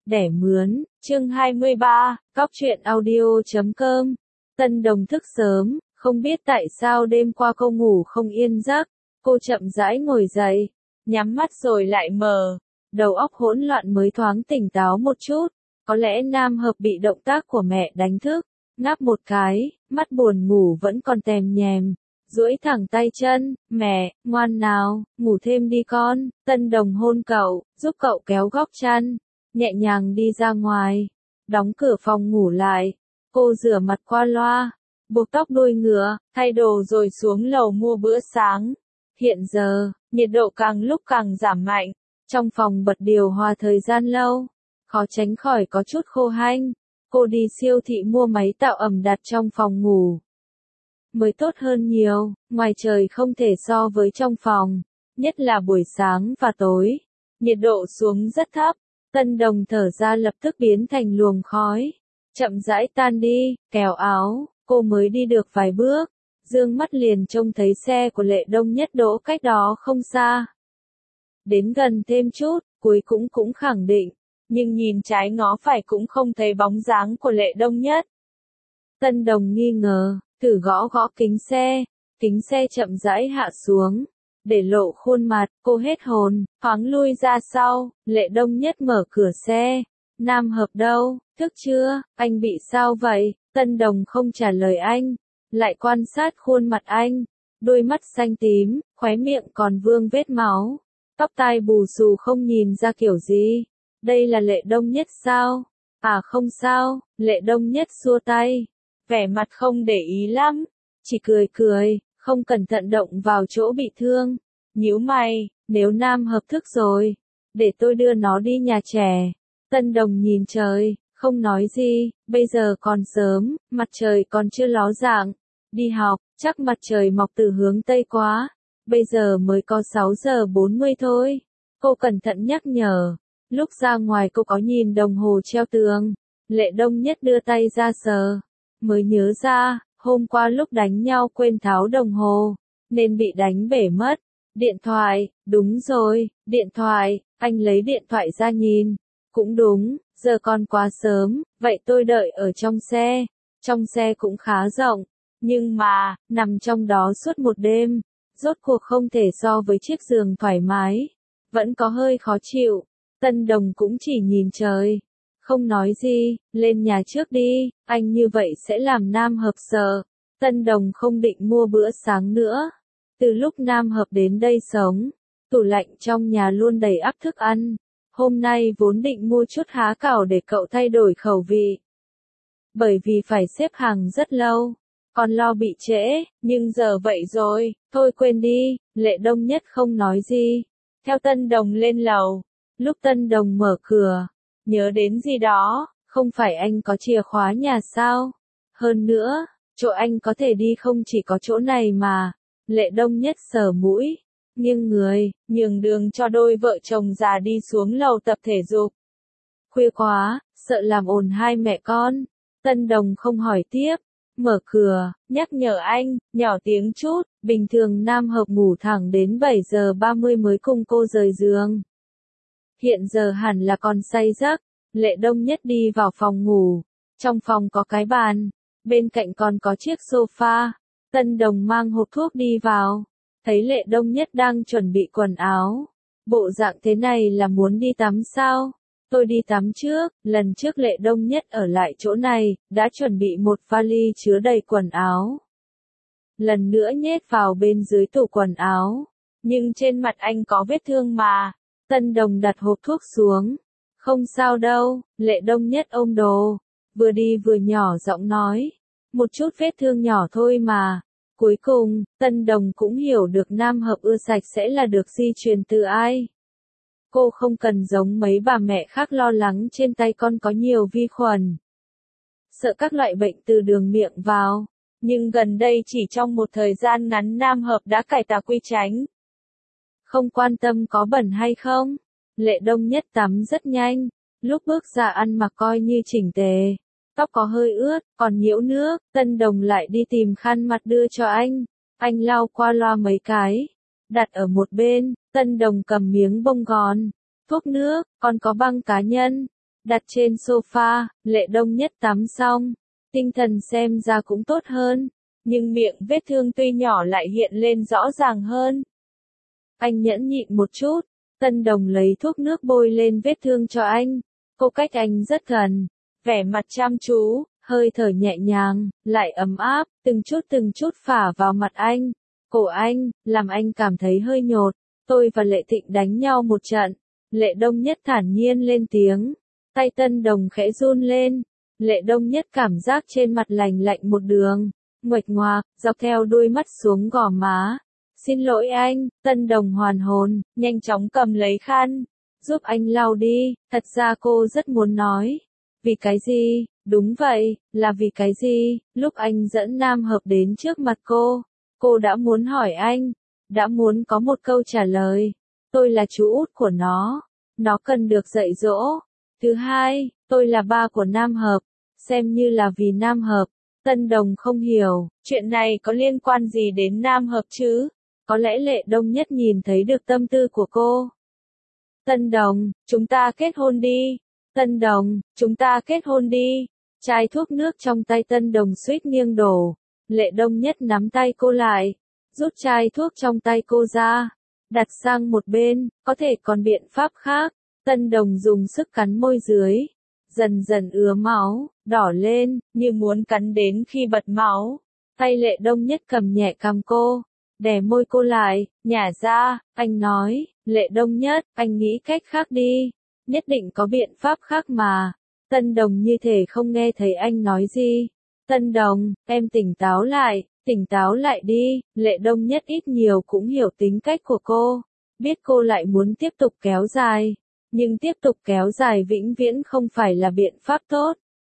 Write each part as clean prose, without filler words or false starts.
Đẻ mướn, chương 23, Cóc truyện audio.com. Tân Đồng thức sớm, không biết tại sao đêm qua cô ngủ không yên giấc, cô chậm rãi ngồi dậy, nhắm mắt rồi lại mở, đầu óc hỗn loạn mới thoáng tỉnh táo một chút, có lẽ Nam Hợp bị động tác của mẹ đánh thức, ngáp một cái, mắt buồn ngủ vẫn còn tèm nhèm. Duỗi thẳng tay chân, mẹ, ngoan nào, ngủ thêm đi con. Tân Đồng hôn cậu, giúp cậu kéo góc chăn, nhẹ nhàng đi ra ngoài, đóng cửa phòng ngủ lại. Cô rửa mặt qua loa, buộc tóc đuôi ngựa, thay đồ rồi xuống lầu mua bữa sáng. Hiện giờ, nhiệt độ càng lúc càng giảm mạnh, trong phòng bật điều hòa thời gian lâu, khó tránh khỏi có chút khô hanh. Cô đi siêu thị mua máy tạo ẩm đặt trong phòng ngủ. Mới tốt hơn nhiều, ngoài trời không thể so với trong phòng, nhất là buổi sáng và tối. Nhiệt độ xuống rất thấp, Tân Đồng thở ra lập tức biến thành luồng khói, chậm rãi tan đi, kéo áo, cô mới đi được vài bước, dương mắt liền trông thấy xe của Lệ Đông Nhất đỗ cách đó không xa. Đến gần thêm chút, cuối cũng khẳng định, nhưng nhìn trái ngó phải cũng không thấy bóng dáng của Lệ Đông Nhất. Tân Đồng nghi ngờ, thử gõ kính xe chậm rãi hạ xuống, để lộ khuôn mặt, cô hết hồn, thoáng lui ra sau. Lệ Đông Nhất mở cửa xe, Nam Hợp đâu, thức chưa, anh bị sao vậy? Tân Đồng không trả lời anh, lại quan sát khuôn mặt anh, đôi mắt xanh tím, khóe miệng còn vương vết máu, tóc tai bù xù không nhìn ra kiểu gì. Đây là Lệ Đông Nhất sao? À không sao, Lệ Đông Nhất xua tay, vẻ mặt không để ý lắm, chỉ cười, không cẩn thận động vào chỗ bị thương. Nhíu mày, nếu Nam Hợp thức rồi, để tôi đưa nó đi nhà trẻ. Tân Đồng nhìn trời, không nói gì, bây giờ còn sớm, mặt trời còn chưa ló dạng. Đi học, chắc mặt trời mọc từ hướng Tây quá, bây giờ mới có 6 giờ 40 thôi. Cô cẩn thận nhắc nhở, lúc ra ngoài cô có nhìn đồng hồ treo tường. Lệ Đông Nhất đưa tay ra sờ, mới nhớ ra, hôm qua lúc đánh nhau quên tháo đồng hồ, nên bị đánh bể mất. Điện thoại, đúng rồi, điện thoại, anh lấy điện thoại ra nhìn. Cũng đúng, giờ còn quá sớm, vậy tôi đợi ở trong xe cũng khá rộng, nhưng mà, nằm trong đó suốt một đêm, rốt cuộc không thể so với chiếc giường thoải mái, vẫn có hơi khó chịu. Tân Đồng cũng chỉ nhìn trời, không nói gì, lên nhà trước đi, anh như vậy sẽ làm Nam Hợp sợ. Tân Đồng không định mua bữa sáng nữa. Từ lúc Nam Hợp đến đây sống, tủ lạnh trong nhà luôn đầy ắp thức ăn. Hôm nay vốn định mua chút há cảo để cậu thay đổi khẩu vị. Bởi vì phải xếp hàng rất lâu, còn lo bị trễ, nhưng giờ vậy rồi, thôi quên đi. Lệ Đông Nhất không nói gì, theo Tân Đồng lên lầu. Lúc Tân Đồng mở cửa, nhớ đến gì đó, không phải anh có chìa khóa nhà sao? Hơn nữa, chỗ anh có thể đi không chỉ có chỗ này mà. Lệ Đông Nhất sờ mũi, nghiêng người, nhường đường cho đôi vợ chồng già đi xuống lầu tập thể dục. Khuya quá, sợ làm ồn hai mẹ con. Tân Đồng không hỏi tiếp, mở cửa, nhắc nhở anh, nhỏ tiếng chút. Bình thường Nam Hợp ngủ thẳng đến 7 giờ 30 mới cùng cô rời giường. Hiện giờ hẳn là còn say giấc. Lệ Đông Nhất đi vào phòng ngủ, trong phòng có cái bàn, bên cạnh còn có chiếc sofa. Tân Đồng mang hộp thuốc đi vào, thấy Lệ Đông Nhất đang chuẩn bị quần áo. Bộ dạng thế này là muốn đi tắm sao? Tôi đi tắm trước. Lần trước Lệ Đông Nhất ở lại chỗ này, đã chuẩn bị một vali chứa đầy quần áo. Lần nữa nhét vào bên dưới tủ quần áo. Nhưng trên mặt anh có vết thương mà. Tân Đồng đặt hộp thuốc xuống. Không sao đâu. Lệ Đông Nhất ôm đồ, vừa đi vừa nhỏ giọng nói. Một chút vết thương nhỏ thôi mà. Cuối cùng, Tân Đồng cũng hiểu được Nam Hợp ưa sạch sẽ là được di truyền từ ai. Cô không cần giống mấy bà mẹ khác lo lắng trên tay con có nhiều vi khuẩn, sợ các loại bệnh từ đường miệng vào. Nhưng gần đây chỉ trong một thời gian ngắn Nam Hợp đã cải tà quy chánh. Không quan tâm có bẩn hay không. Lệ Đông Nhất tắm rất nhanh, lúc bước ra ăn mặc coi như chỉnh tề. Tóc có hơi ướt, còn nhiễu nước. Tân Đồng lại đi tìm khăn mặt đưa cho anh. Anh lau qua loa mấy cái, đặt ở một bên. Tân Đồng cầm miếng bông gòn, thuốc nước, còn có băng cá nhân, đặt trên sofa. Lệ Đông Nhất tắm xong, tinh thần xem ra cũng tốt hơn, nhưng miệng vết thương tuy nhỏ lại hiện lên rõ ràng hơn. Anh nhẫn nhịn một chút, Tân Đồng lấy thuốc nước bôi lên vết thương cho anh. Cô cách anh rất gần, vẻ mặt chăm chú, hơi thở nhẹ nhàng, lại ấm áp, từng chút phả vào mặt anh, cổ anh, làm anh cảm thấy hơi nhột. Tôi và Lệ Thịnh đánh nhau một trận. Lệ Đông Nhất thản nhiên lên tiếng. Tay Tân Đồng khẽ run lên. Lệ Đông Nhất cảm giác trên mặt lành lạnh một đường, nguệch ngoạc, dọc theo đuôi mắt xuống gò má. Xin lỗi anh. Tân Đồng hoàn hồn, nhanh chóng cầm lấy khăn, giúp anh lau đi. Thật ra cô rất muốn nói. Vì cái gì? Đúng vậy, là vì cái gì? Lúc anh dẫn Nam Hợp đến trước mặt cô đã muốn hỏi anh, đã muốn có một câu trả lời. Tôi là chú út của nó cần được dạy dỗ. Thứ hai, tôi là ba của Nam Hợp, xem như là vì Nam Hợp. Tân Đồng không hiểu, chuyện này có liên quan gì đến Nam Hợp chứ? Có lẽ Lệ Đông Nhất nhìn thấy được tâm tư của cô. Tân Đồng, chúng ta kết hôn đi. Tân Đồng, chúng ta kết hôn đi. Chai thuốc nước trong tay Tân Đồng suýt nghiêng đổ. Lệ Đông Nhất nắm tay cô lại, rút chai thuốc trong tay cô ra, đặt sang một bên. Có thể còn biện pháp khác. Tân Đồng dùng sức cắn môi dưới, dần dần ứa máu, đỏ lên, như muốn cắn đến khi bật máu. Tay Lệ Đông Nhất cầm nhẹ cằm cô, đè môi cô lại, nhả ra. Anh nói, Lệ Đông Nhất, anh nghĩ cách khác đi, nhất định có biện pháp khác mà. Tân Đồng như thể không nghe thấy anh nói gì. Tân Đồng, em tỉnh táo lại đi. Lệ Đông Nhất ít nhiều cũng hiểu tính cách của cô, biết cô lại muốn tiếp tục kéo dài, nhưng tiếp tục kéo dài vĩnh viễn không phải là biện pháp tốt.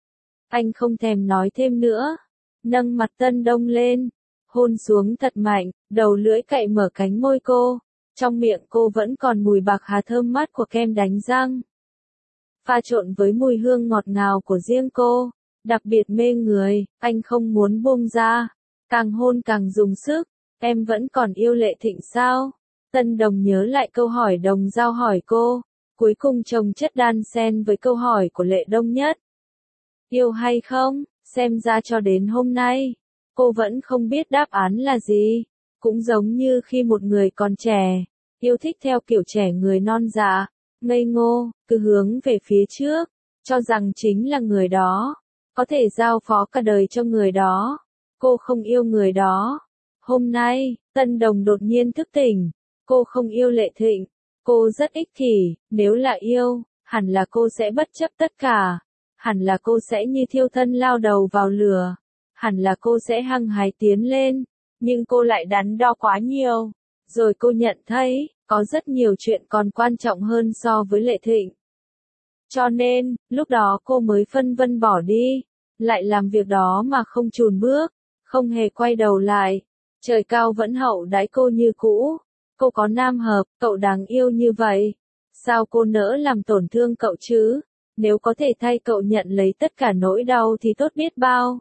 Anh không thèm nói thêm nữa, nâng mặt Tân Đông lên, hôn xuống thật mạnh, đầu lưỡi cạy mở cánh môi cô, trong miệng cô vẫn còn mùi bạc hà thơm mát của kem đánh răng, pha trộn với mùi hương ngọt ngào của riêng cô, đặc biệt mê người. Anh không muốn buông ra, càng hôn càng dùng sức. Em vẫn còn yêu Lệ Thịnh sao? Tân Đồng nhớ lại câu hỏi Đồng Giao hỏi cô, cuối cùng chồng chất đan xen với câu hỏi của Lệ Đông Nhất. Yêu hay không? Xem ra cho đến hôm nay, cô vẫn không biết đáp án là gì. Cũng giống như khi một người còn trẻ, yêu thích theo kiểu trẻ người non dạ, ngây ngô, cứ hướng về phía trước, cho rằng chính là người đó, có thể giao phó cả đời cho người đó. Cô không yêu người đó. Hôm nay, Tân Đồng đột nhiên thức tỉnh. Cô không yêu Lệ Thịnh. Cô rất ích kỷ, nếu là yêu, hẳn là cô sẽ bất chấp tất cả. Hẳn là cô sẽ như thiêu thân lao đầu vào lửa. Hẳn là cô sẽ hăng hái tiến lên. Nhưng cô lại đắn đo quá nhiều. Rồi cô nhận thấy, có rất nhiều chuyện còn quan trọng hơn so với Lệ Thịnh. Cho nên, lúc đó cô mới phân vân bỏ đi. Lại làm việc đó mà không chùn bước, không hề quay đầu lại. Trời cao vẫn hậu đãi cô như cũ. Cô có Nam Hợp, cậu đáng yêu như vậy. Sao cô nỡ làm tổn thương cậu chứ? Nếu có thể thay cậu nhận lấy tất cả nỗi đau thì tốt biết bao.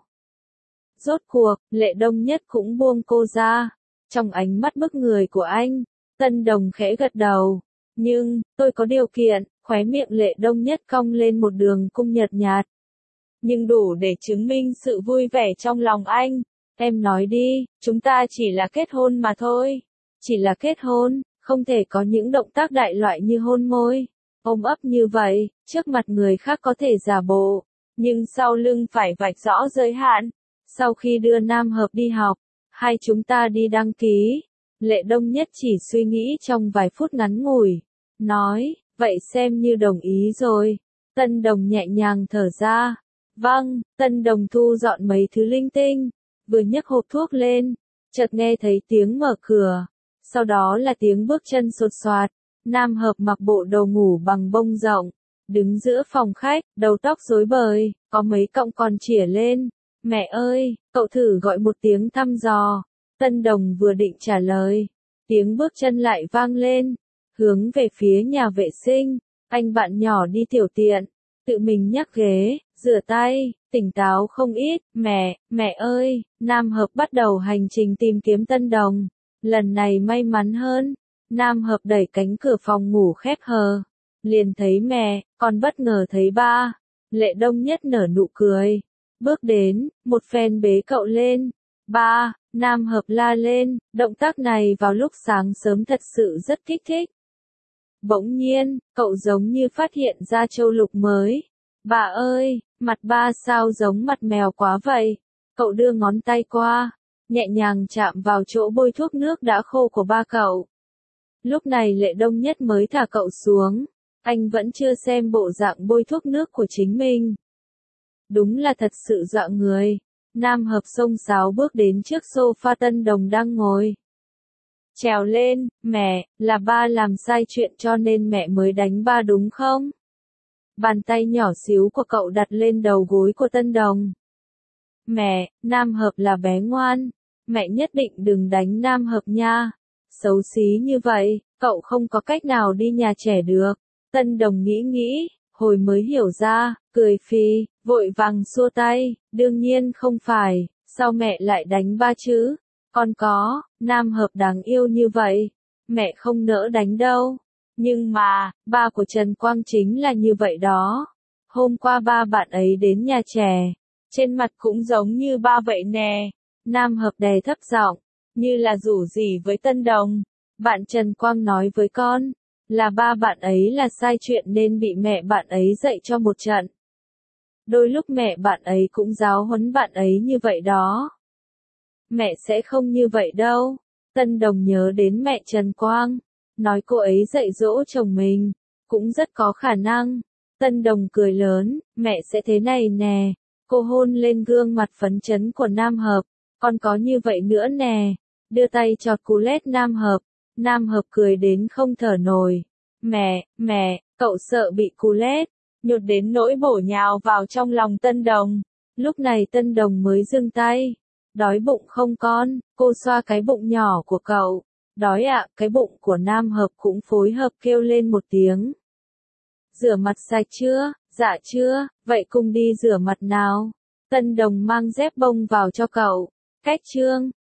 Rốt cuộc, Lệ Đông Nhất cũng buông cô ra. Trong ánh mắt bức người của anh, Tân Đồng khẽ gật đầu. Nhưng, tôi có điều kiện. Khóe miệng Lệ Đông Nhất cong lên một đường cung nhợt nhạt. Nhưng đủ để chứng minh sự vui vẻ trong lòng anh. Em nói đi, chúng ta chỉ là kết hôn mà thôi. Chỉ là kết hôn, không thể có những động tác đại loại như hôn môi, ôm ấp như vậy, trước mặt người khác có thể giả bộ, nhưng sau lưng phải vạch rõ giới hạn. Sau khi đưa Nam Hợp đi học, hai chúng ta đi đăng ký. Lệ Đông Nhất chỉ suy nghĩ trong vài phút ngắn ngủi, nói, vậy xem như đồng ý rồi. Tân Đồng nhẹ nhàng thở ra. Vâng. Tân Đồng thu dọn mấy thứ linh tinh, vừa nhấc hộp thuốc lên, chợt nghe thấy tiếng mở cửa, sau đó là tiếng bước chân xột xoạt. Nam Hợp mặc bộ đồ ngủ bằng bông rộng, đứng giữa phòng khách, đầu tóc rối bời, có mấy cọng còn chỉa lên. Mẹ ơi, cậu thử gọi một tiếng thăm dò. Tân Đồng vừa định trả lời, tiếng bước chân lại vang lên, hướng về phía nhà vệ sinh. Anh bạn nhỏ đi tiểu tiện, tự mình nhắc ghế, rửa tay, tỉnh táo không ít. Mẹ ơi. Nam Hợp bắt đầu hành trình tìm kiếm Tân Đồng. Lần này may mắn hơn. Nam Hợp đẩy cánh cửa phòng ngủ khép hờ, liền thấy mẹ, còn bất ngờ thấy ba. Lệ Đông Nhất nở nụ cười. Bước đến, một phen bế cậu lên. Ba, Nam Hợp la lên, động tác này vào lúc sáng sớm thật sự rất kích thích. Bỗng nhiên, cậu giống như phát hiện ra châu lục mới. Bà ơi, mặt ba sao giống mặt mèo quá vậy? Cậu đưa ngón tay qua, nhẹ nhàng chạm vào chỗ bôi thuốc nước đã khô của ba cậu. Lúc này Lệ Đông Nhất mới thả cậu xuống. Anh vẫn chưa xem bộ dạng bôi thuốc nước của chính mình. Đúng là thật sự dọa người. Nam Hợp xông xáo bước đến trước sofa Tân Đồng đang ngồi. Trèo lên, mẹ, là ba làm sai chuyện cho nên mẹ mới đánh ba đúng không? Bàn tay nhỏ xíu của cậu đặt lên đầu gối của Tân Đồng. Mẹ, Nam Hợp là bé ngoan. Mẹ nhất định đừng đánh Nam Hợp nha. Xấu xí như vậy, cậu không có cách nào đi nhà trẻ được. Tân Đồng nghĩ, hồi mới hiểu ra, cười phì, vội vàng xua tay, đương nhiên không phải, sao mẹ lại đánh ba chứ? Con có, Nam Hợp đáng yêu như vậy, mẹ không nỡ đánh đâu. Nhưng mà, ba của Trần Quang chính là như vậy đó. Hôm qua ba bạn ấy đến nhà trẻ, trên mặt cũng giống như ba vậy nè. Nam Hợp đè thấp giọng, như là rủ rỉ với Tân Đồng. Bạn Trần Quang nói với con, là ba bạn ấy là sai chuyện nên bị mẹ bạn ấy dạy cho một trận. Đôi lúc mẹ bạn ấy cũng giáo huấn bạn ấy như vậy đó. Mẹ sẽ không như vậy đâu. Tân Đồng nhớ đến mẹ Trần Quang, nói cô ấy dạy dỗ chồng mình, cũng rất có khả năng. Tân Đồng cười lớn, mẹ sẽ thế này nè. Cô hôn lên gương mặt phấn chấn của Nam Hợp, còn có như vậy nữa nè. Đưa tay chọt cú lét Nam Hợp. Nam Hợp cười đến không thở nổi. Mẹ, cậu sợ bị cú lét, nhột đến nỗi bổ nhào vào trong lòng Tân Đồng. Lúc này Tân Đồng mới dừng tay. Đói bụng không con? Cô xoa cái bụng nhỏ của cậu. Đói ạ, cái bụng của Nam Hợp cũng phối hợp kêu lên một tiếng. Rửa mặt sạch chưa? Dạ chưa, vậy cùng đi rửa mặt nào. Tân Đồng mang dép bông vào cho cậu. Cách chương